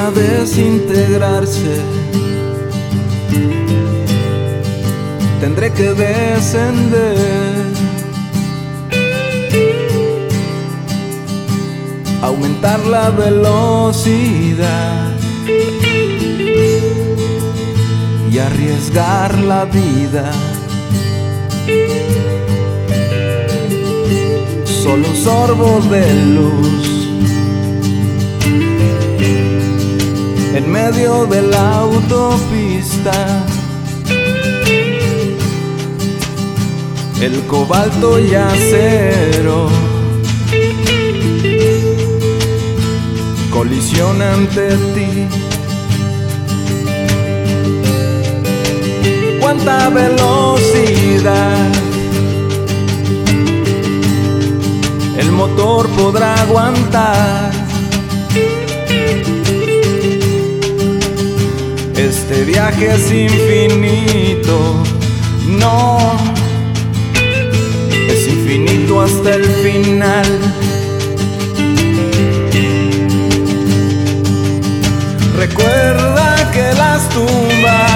a desintegrarse. Tendré que descender, aumentar la velocidad y arriesgar la vida. Solo sorbos de luz en medio de la autopista. El cobalto y acero colisiona ante ti. ¿Cuánta velocidad el motor podrá aguantar? Este viaje es infinito, no, es infinito hasta el final. Recuerda que las tumbas